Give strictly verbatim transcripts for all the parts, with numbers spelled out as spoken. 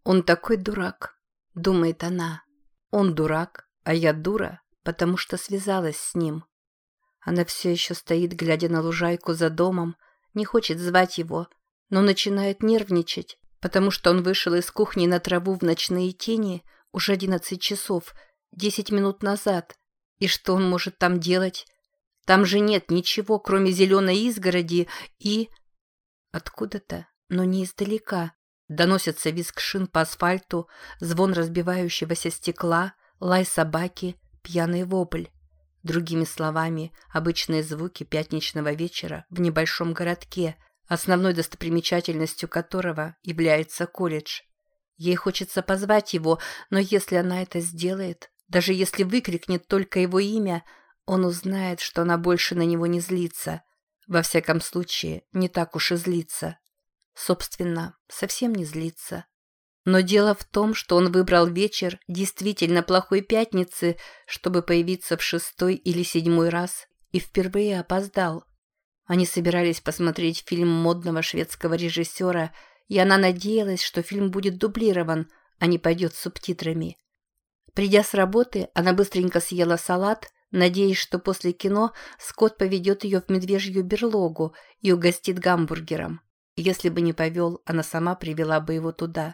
Он такой дурак, думает она. Он дурак, а я дура, потому что связалась с ним. Она все еще стоит, глядя на лужайку за домом, не хочет звать его, но начинает нервничать, потому что он вышел из кухни на траву в ночные тени уже одиннадцать часов, десять минут назад. И что он может там делать? Там же нет ничего, кроме зеленой изгороди и... Откуда-то, но не издалека, доносится визг шин по асфальту, звон разбивающегося стекла, лай собаки, пьяный вопль. Другими словами, обычные звуки пятничного вечера в небольшом городке, основной достопримечательностью которого является колледж. Ей хочется позвать его, но если она это сделает, даже если выкрикнет только его имя, он узнает, что она больше на него не злится. Во всяком случае, не так уж и злится. Собственно, совсем не злится. Но дело в том, что он выбрал вечер действительно плохой пятницы, чтобы появиться в шестой или седьмой раз, и впервые опоздал. Они собирались посмотреть фильм модного шведского режиссера, и она надеялась, что фильм будет дублирован, а не пойдет с субтитрами. Придя с работы, она быстренько съела салат, надеясь, что после кино Скотт поведет ее в медвежью берлогу и угостит гамбургером. Если бы не повел, она сама привела бы его туда.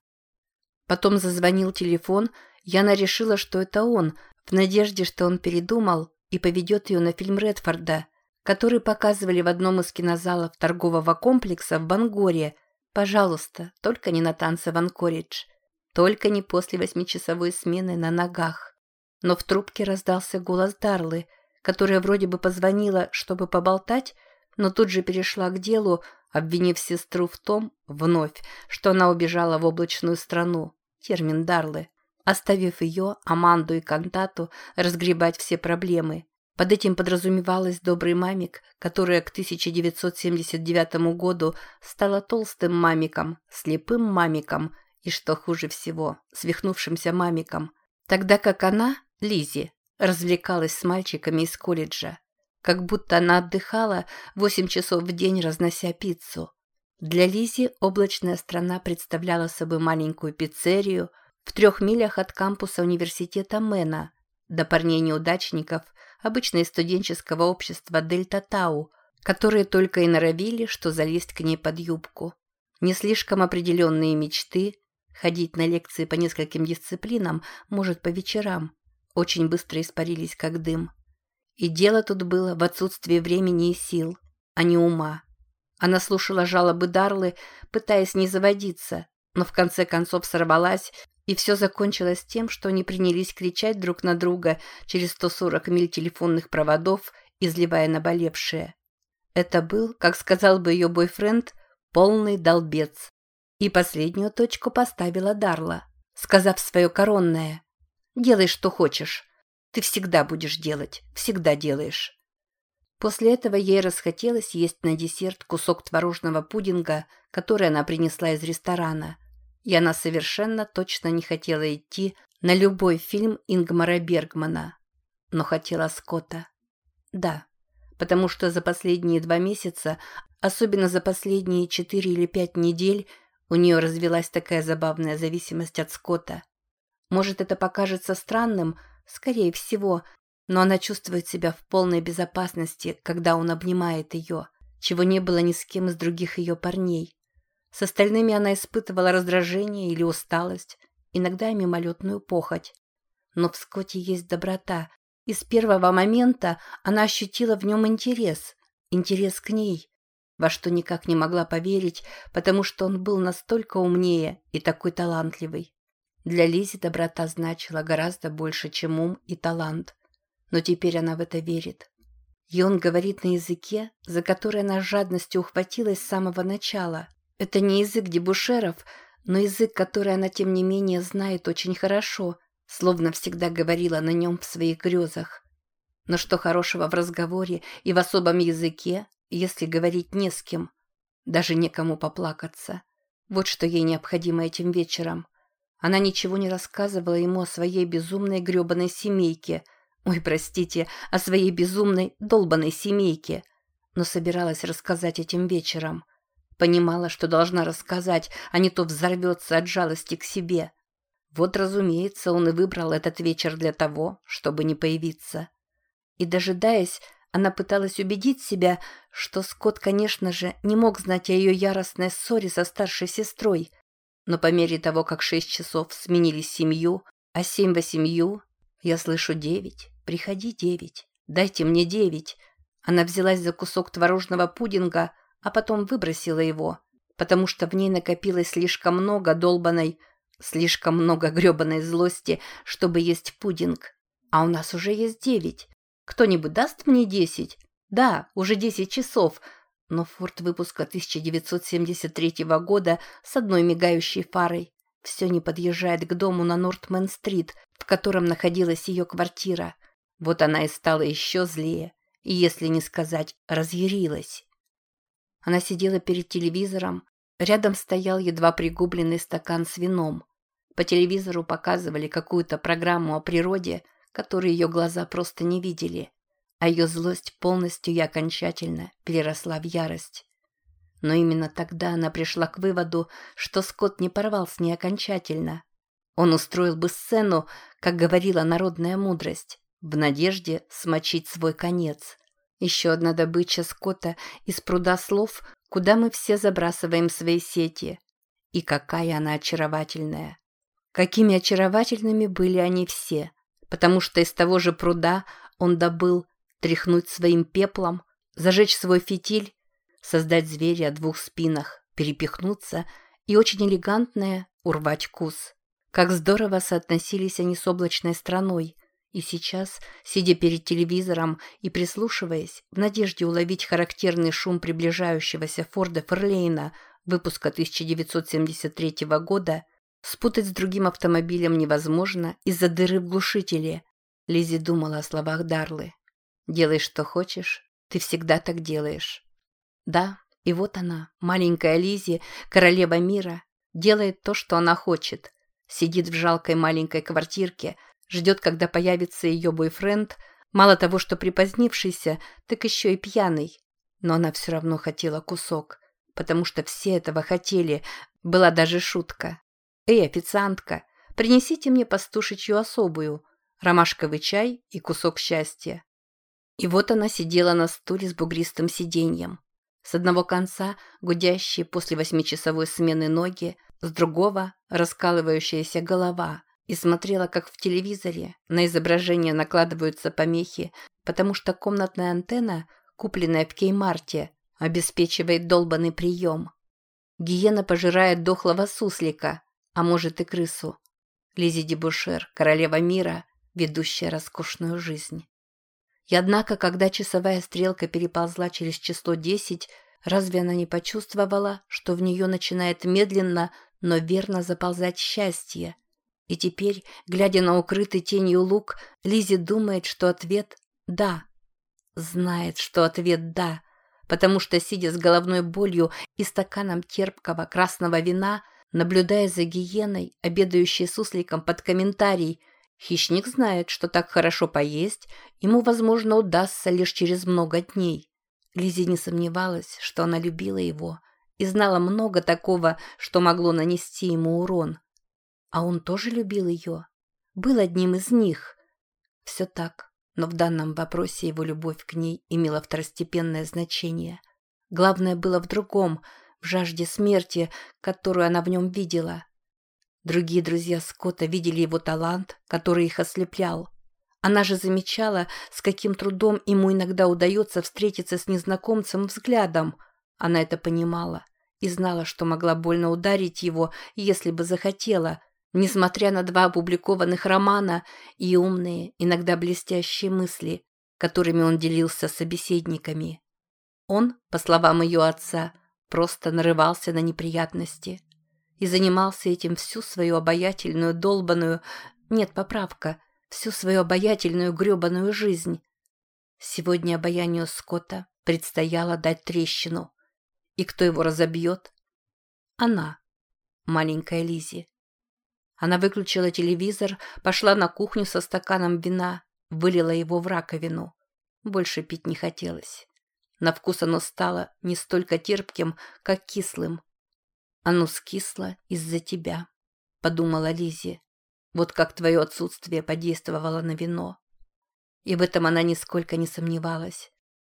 Потом зазвонил телефон, и она решила, что это он, в надежде, что он передумал и поведет ее на фильм Редфорда, который показывали в одном из кинозалов торгового комплекса в Бангоре. Пожалуйста, только не на танцы в Анкоридж. Только не после восьмичасовой смены на ногах. Но в трубке раздался голос Дарлы, которая вроде бы позвонила, чтобы поболтать, но тут же перешла к делу, обвинив сестру в том, вновь, что она убежала в облачную страну, термин Дарлы, оставив ее, Аманду и Кантату, разгребать все проблемы. Под этим подразумевалась добрый мамик, которая к тысяча девятьсот семьдесят девятому году стала толстым мамиком, слепым мамиком и, что хуже всего, свихнувшимся мамиком, тогда как она, Лиззи, развлекалась с мальчиками из колледжа. Как будто она отдыхала восемь часов в день, разнося пиццу. Для Лиззи облачная страна представляла собой маленькую пиццерию в трех милях от кампуса университета Мэна, до парней-неудачников, обычно из студенческого общества Дельта Тау, которые только и норовили, что залезть к ней под юбку. Не слишком определенные мечты, ходить на лекции по нескольким дисциплинам, может, по вечерам, очень быстро испарились как дым. И дело тут было в отсутствии времени и сил, а не ума. Она слушала жалобы Дарлы, пытаясь не заводиться, но в конце концов сорвалась, и все закончилось тем, что они принялись кричать друг на друга через сто сорок миль телефонных проводов, изливая наболевшее. Это был, как сказал бы ее бойфренд, полный долбец. И последнюю точку поставила Дарла, сказав свое коронное: «Делай, что хочешь. Ты всегда будешь делать, всегда делаешь». После этого ей расхотелось есть на десерт кусок творожного пудинга, который она принесла из ресторана. И она совершенно точно не хотела идти на любой фильм Ингмара Бергмана. Но хотела Скотта. Да, потому что за последние два месяца, особенно за последние четыре или пять недель, у нее развилась такая забавная зависимость от Скотта. Может, это покажется странным, скорее всего, но она чувствует себя в полной безопасности, когда он обнимает ее, чего не было ни с кем из других ее парней. С остальными она испытывала раздражение или усталость, иногда мимолетную похоть. Но в Скотте есть доброта, и с первого момента она ощутила в нем интерес, интерес к ней, во что никак не могла поверить, потому что он был настолько умнее и такой талантливый. Для Лиззи доброта значила гораздо больше, чем ум и талант. Но теперь она в это верит. И он говорит на языке, за который она с жадностью ухватилась с самого начала. Это не язык дебоширов, но язык, который она, тем не менее, знает очень хорошо, словно всегда говорила на нем в своих грезах. Но что хорошего в разговоре и в особом языке, если говорить не с кем? Даже некому поплакаться. Вот что ей необходимо этим вечером. Она ничего не рассказывала ему о своей безумной грёбаной семейке. Ой, простите, о своей безумной долбаной семейке. Но собиралась рассказать этим вечером. Понимала, что должна рассказать, а не то взорвется от жалости к себе. Вот, разумеется, он и выбрал этот вечер для того, чтобы не появиться. И, дожидаясь, она пыталась убедить себя, что Скотт, конечно же, не мог знать о ее яростной ссоре со старшей сестрой. Но по мере того, как шесть часов сменились семью, а семь восемью, я слышу девять. Приходи, девять. Дайте мне девять. Она взялась за кусок творожного пудинга, а потом выбросила его, потому что в ней накопилось слишком много долбаной, слишком много грёбаной злости, чтобы есть пудинг. А у нас уже есть девять. Кто-нибудь даст мне десять? Да, уже десять часов. Но Форд выпуска тысяча девятьсот семьдесят третьего года с одной мигающей фарой все не подъезжает к дому на Нортмен-стрит, в котором находилась ее квартира. Вот она и стала еще злее, и, если не сказать, разъярилась. Она сидела перед телевизором, рядом стоял едва пригубленный стакан с вином. По телевизору показывали какую-то программу о природе, которую ее глаза просто не видели, а ее злость полностью и окончательно переросла в ярость. Но именно тогда она пришла к выводу, что Скотт не порвал с ней окончательно. Он устроил бы сцену, как говорила народная мудрость, в надежде смочить свой конец. Еще одна добыча Скотта из пруда слов, куда мы все забрасываем свои сети. И какая она очаровательная. Какими очаровательными были они все, потому что из того же пруда он добыл тряхнуть своим пеплом, зажечь свой фитиль, создать зверя о двух спинах, перепихнуться и очень элегантное урвать кус. Как здорово соотносились они с облачной страной. И сейчас, сидя перед телевизором и прислушиваясь, в надежде уловить характерный шум приближающегося Форда Ферлейна выпуска тысяча девятьсот семьдесят третьего года, спутать с другим автомобилем невозможно из-за дыры в глушителе. Лиззи думала о словах Дарлы. «Делай, что хочешь, ты всегда так делаешь». Да, и вот она, маленькая Лиззи, королева мира, делает то, что она хочет. Сидит в жалкой маленькой квартирке, ждет, когда появится ее бойфренд, мало того, что припозднившийся, так еще и пьяный. Но она все равно хотела кусок, потому что все этого хотели, была даже шутка. «Эй, официантка, принесите мне пастушечью особую, ромашковый чай и кусок счастья». И вот она сидела на стуле с бугристым сиденьем. С одного конца гудящие после восьмичасовой смены ноги, с другого раскалывающаяся голова, и смотрела, как в телевизоре на изображение накладываются помехи, потому что комнатная антенна, купленная в Кей-марте, обеспечивает долбанный прием. Гиена пожирает дохлого суслика, а может и крысу. Лиззи Дебушер, королева мира, ведущая роскошную жизнь. И однако, когда часовая стрелка переползла через число десять, разве она не почувствовала, что в нее начинает медленно, но верно заползать счастье? И теперь, глядя на укрытый тенью луг, Лиззи думает, что ответ «да». Знает, что ответ «да», потому что, сидя с головной болью и стаканом терпкого красного вина, наблюдая за гиеной, обедающей сусликом под комментарий, хищник знает, что так хорошо поесть ему, возможно, удастся лишь через много дней. Лиззи не сомневалась, что она любила его и знала много такого, что могло нанести ему урон. А он тоже любил ее, был одним из них. Все так, но в данном вопросе его любовь к ней имела второстепенное значение. Главное было в другом, в жажде смерти, которую она в нем видела. Другие друзья Скотта видели его талант, который их ослеплял. Она же замечала, с каким трудом ему иногда удается встретиться с незнакомцем взглядом. Она это понимала и знала, что могла больно ударить его, если бы захотела, несмотря на два опубликованных романа и умные, иногда блестящие мысли, которыми он делился с собеседниками. Он, по словам ее отца, просто нарывался на неприятности и занимался этим всю свою обаятельную, долбаную, нет, поправка, всю свою обаятельную грёбаную жизнь. Сегодня обаянию Скотта предстояло дать трещину. И кто его разобьет? Она, маленькая Лиззи. Она выключила телевизор, пошла на кухню со стаканом вина, вылила его в раковину. Больше пить не хотелось. На вкус оно стало не столько терпким, как кислым. «Оно скисло из-за тебя», — подумала Лиззи. «Вот как твое отсутствие подействовало на вино». И в этом она нисколько не сомневалась.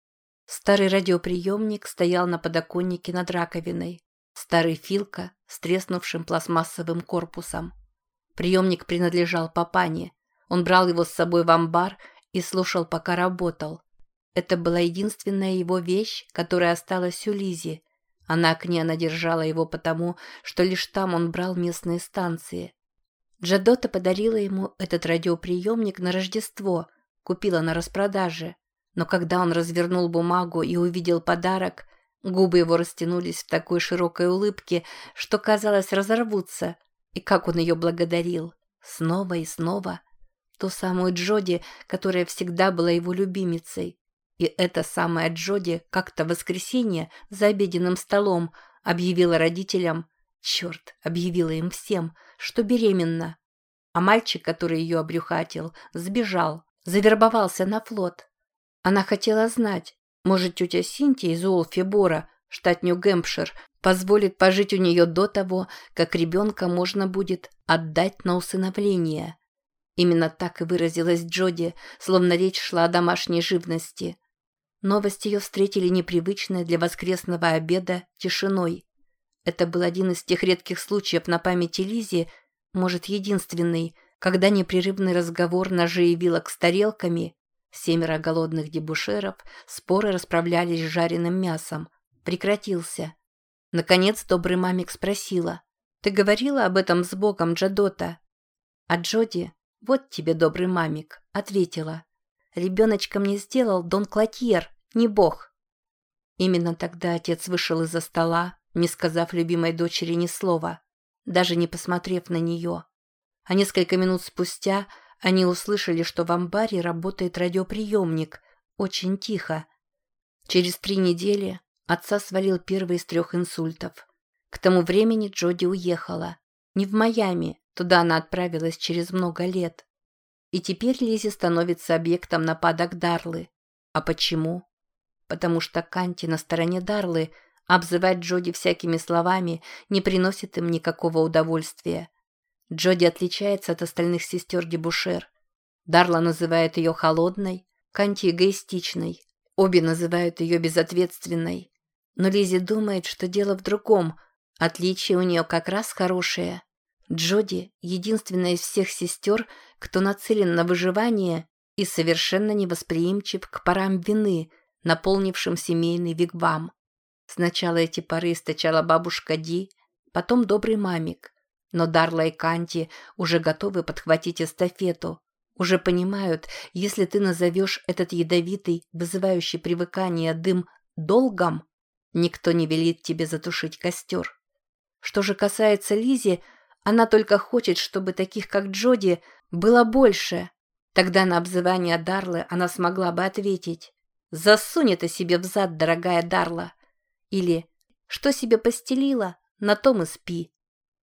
Старый радиоприемник стоял на подоконнике над раковиной. Старый Филка с треснувшим пластмассовым корпусом. Приемник принадлежал папане. Он брал его с собой в амбар и слушал, пока работал. Это была единственная его вещь, которая осталась у Лиззи. А на окне она держала его потому, что лишь там он брал местные станции. Джадота подарила ему этот радиоприемник на Рождество, купила на распродаже. Но когда он развернул бумагу и увидел подарок, губы его растянулись в такой широкой улыбке, что, казалось, разорвутся. И как он ее благодарил. Снова и снова. Ту самую Джоди, которая всегда была его любимицей. И эта самая Джоди как-то в воскресенье за обеденным столом объявила родителям, черт, объявила им всем, что беременна. А мальчик, который ее обрюхатил, сбежал, завербовался на флот. Она хотела знать, может, тетя Синтия из Уолфи-Бора, штат Нью-Гэмпшир, позволит пожить у нее до того, как ребенка можно будет отдать на усыновление. Именно так и выразилась Джоди, словно речь шла о домашней живности. Новость ее встретили непривычной для воскресного обеда тишиной. Это был один из тех редких случаев на памяти Лиззи, может, единственный, когда непрерывный разговор ножей и вилок с тарелками, семеро голодных дебушеров, споры расправлялись с жареным мясом, прекратился. Наконец добрый мамик спросила: «Ты говорила об этом с Богом, Джадота?» А Джоди, вот тебе добрый мамик, ответила: «Ребеночка мне сделал Дон Клотьер, не Бог». Именно тогда отец вышел из-за стола, не сказав любимой дочери ни слова, даже не посмотрев на нее. А несколько минут спустя они услышали, что в амбаре работает радиоприемник, очень тихо. Через три недели отца свалил первый из трех инсультов. К тому времени Джоди уехала. Не в Майами, туда она отправилась через много лет. И теперь Лиззи становится объектом нападок Дарлы. А почему? Потому что Канти на стороне Дарлы, обзывать Джоди всякими словами не приносит им никакого удовольствия. Джоди отличается от остальных сестер Дебушер. Дарла называет ее холодной, Канти эгоистичной. Обе называют ее безответственной. Но Лиззи думает, что дело в другом. Отличие у нее как раз хорошее. Джоди – единственная из всех сестер, кто нацелен на выживание и совершенно невосприимчив к парам вины, наполнившим семейный вигвам. Сначала эти пары источала бабушка Ди, потом добрый мамик. Но Дарла и Канти уже готовы подхватить эстафету. Уже понимают, если ты назовешь этот ядовитый, вызывающий привыкание дым долгом, никто не велит тебе затушить костер. Что же касается Лиззи, она только хочет, чтобы таких, как Джоди, было больше. Тогда на обзывание Дарлы она смогла бы ответить: «Засунь это себе в зад, дорогая Дарла!» Или «Что себе постелила, на том и спи».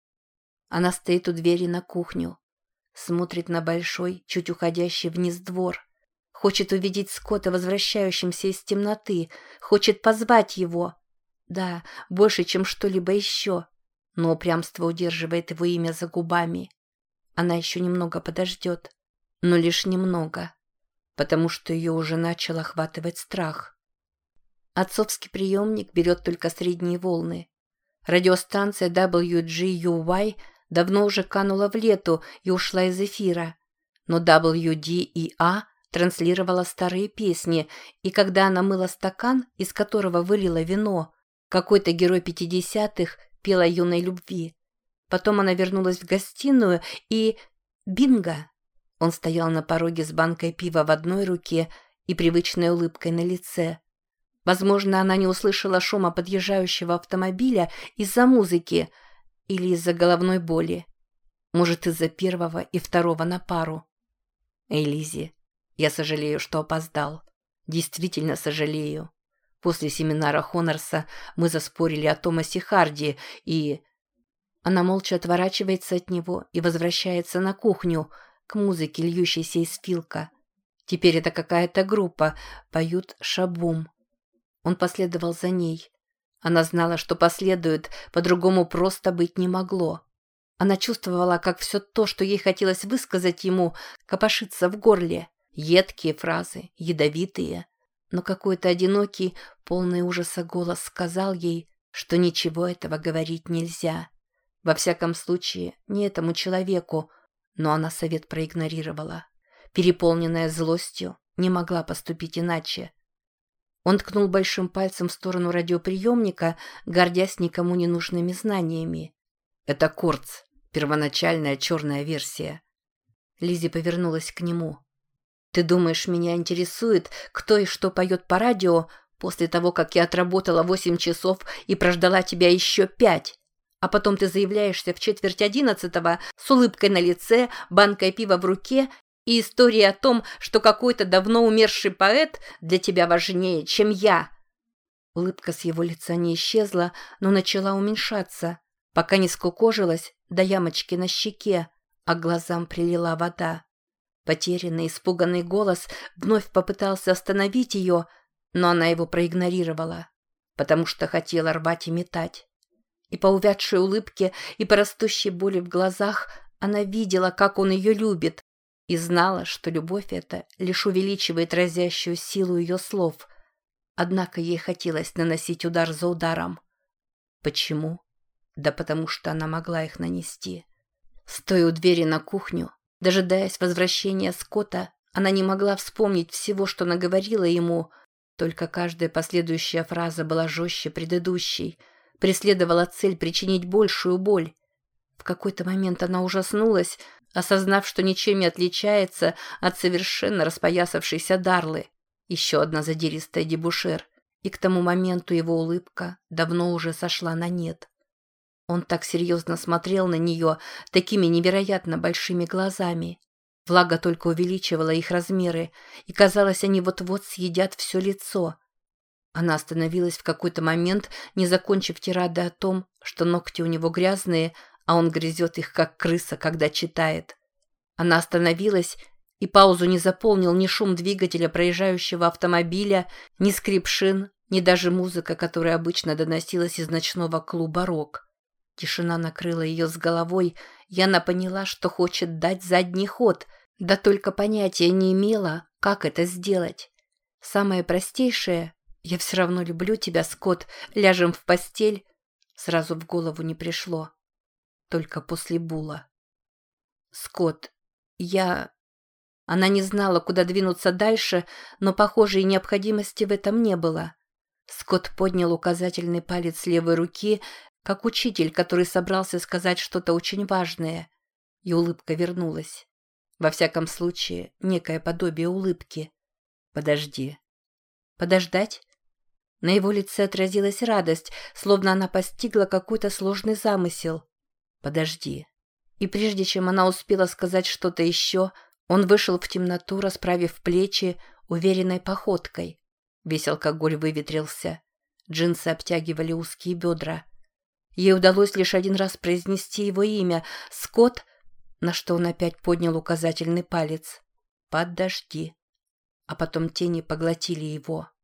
Она стоит у двери на кухню, смотрит на большой, чуть уходящий вниз двор. Хочет увидеть Скотта, возвращающимся из темноты, хочет позвать его. Да, больше, чем что-либо еще. Но упрямство удерживает его имя за губами. Она еще немного подождет, но лишь немного, потому что ее уже начал охватывать страх. Отцовский приемник берет только средние волны. Радиостанция дабл ю джи ю уай давно уже канула в лету и ушла из эфира, но дабл ю ди и эй транслировала старые песни, и когда она мыла стакан, из которого вылила вино, какой-то герой пятидесятых пел о юной любви. Потом она вернулась в гостиную и... Бинго! Он стоял на пороге с банкой пива в одной руке и привычной улыбкой на лице. Возможно, она не услышала шума подъезжающего автомобиля из-за музыки или из-за головной боли. Может, из-за первого и второго на пару. Эй, Лиззи, я сожалею, что опоздал. Действительно сожалею. После семинара Хонорса мы заспорили о Томасе Харди, и... Она молча отворачивается от него и возвращается на кухню, к музыке, льющейся из Филка. Теперь это какая-то группа, поют шабум. Он последовал за ней. Она знала, что последует, по-другому просто быть не могло. Она чувствовала, как все то, что ей хотелось высказать ему, копошится в горле. Едкие фразы, ядовитые. Но какой-то одинокий, полный ужаса голос сказал ей, что ничего этого говорить нельзя. Во всяком случае, не этому человеку, но она совет проигнорировала. Переполненная злостью, не могла поступить иначе. Он ткнул большим пальцем в сторону радиоприемника, гордясь никому не нужными знаниями. «Это Курц, первоначальная черная версия». Лиззи повернулась к нему. «Ты думаешь, меня интересует, кто и что поет по радио, после того, как я отработала восемь часов и прождала тебя еще пять? А потом ты заявляешься в четверть одиннадцатого с улыбкой на лице, банкой пива в руке и историей о том, что какой-то давно умерший поэт для тебя важнее, чем я». Улыбка с его лица не исчезла, но начала уменьшаться, пока не скукожилась до ямочки на щеке, а к глазам прилила вода. Потерянный, испуганный голос вновь попытался остановить ее, но она его проигнорировала, потому что хотела рвать и метать. И по увядшей улыбке, и по растущей боли в глазах она видела, как он ее любит, и знала, что любовь эта лишь увеличивает разящую силу ее слов. Однако ей хотелось наносить удар за ударом. Почему? Да потому что она могла их нанести. Стоя у двери на кухню, дожидаясь возвращения Скотта, она не могла вспомнить всего, что наговорила ему, только каждая последующая фраза была жестче предыдущей, преследовала цель причинить большую боль. В какой-то момент она ужаснулась, осознав, что ничем не отличается от совершенно распоясавшейся Дарлы. Еще одна задиристая дебошир, и к тому моменту его улыбка давно уже сошла на нет. Он так серьезно смотрел на нее такими невероятно большими глазами. Влага только увеличивала их размеры, и казалось, они вот-вот съедят все лицо. Она остановилась в какой-то момент, не закончив тирады о том, что ногти у него грязные, а он грызет их, как крыса, когда читает. Она остановилась, и паузу не заполнил ни шум двигателя проезжающего автомобиля, ни скрип шин, ни даже музыка, которая обычно доносилась из ночного клуба «Рок». Тишина накрыла ее с головой, и она поняла, что хочет дать задний ход, да только понятия не имела, как это сделать. Самое простейшее «я все равно люблю тебя, Скотт, ляжем в постель» сразу в голову не пришло. Только после Була. «Скотт, я...» Она не знала, куда двинуться дальше, но, похоже, и необходимости в этом не было. Скотт поднял указательный палец левой руки, как учитель, который собрался сказать что-то очень важное, и улыбка вернулась. Во всяком случае, некое подобие улыбки. «Подожди». «Подождать?» На его лице отразилась радость, словно она постигла какой-то сложный замысел. «Подожди». И прежде чем она успела сказать что-то еще, он вышел в темноту, расправив плечи, уверенной походкой. Весь алкоголь выветрился. Джинсы обтягивали узкие бедра. Ей удалось лишь один раз произнести его имя — Скотт, на что он опять поднял указательный палец. «Подожди». А потом тени поглотили его.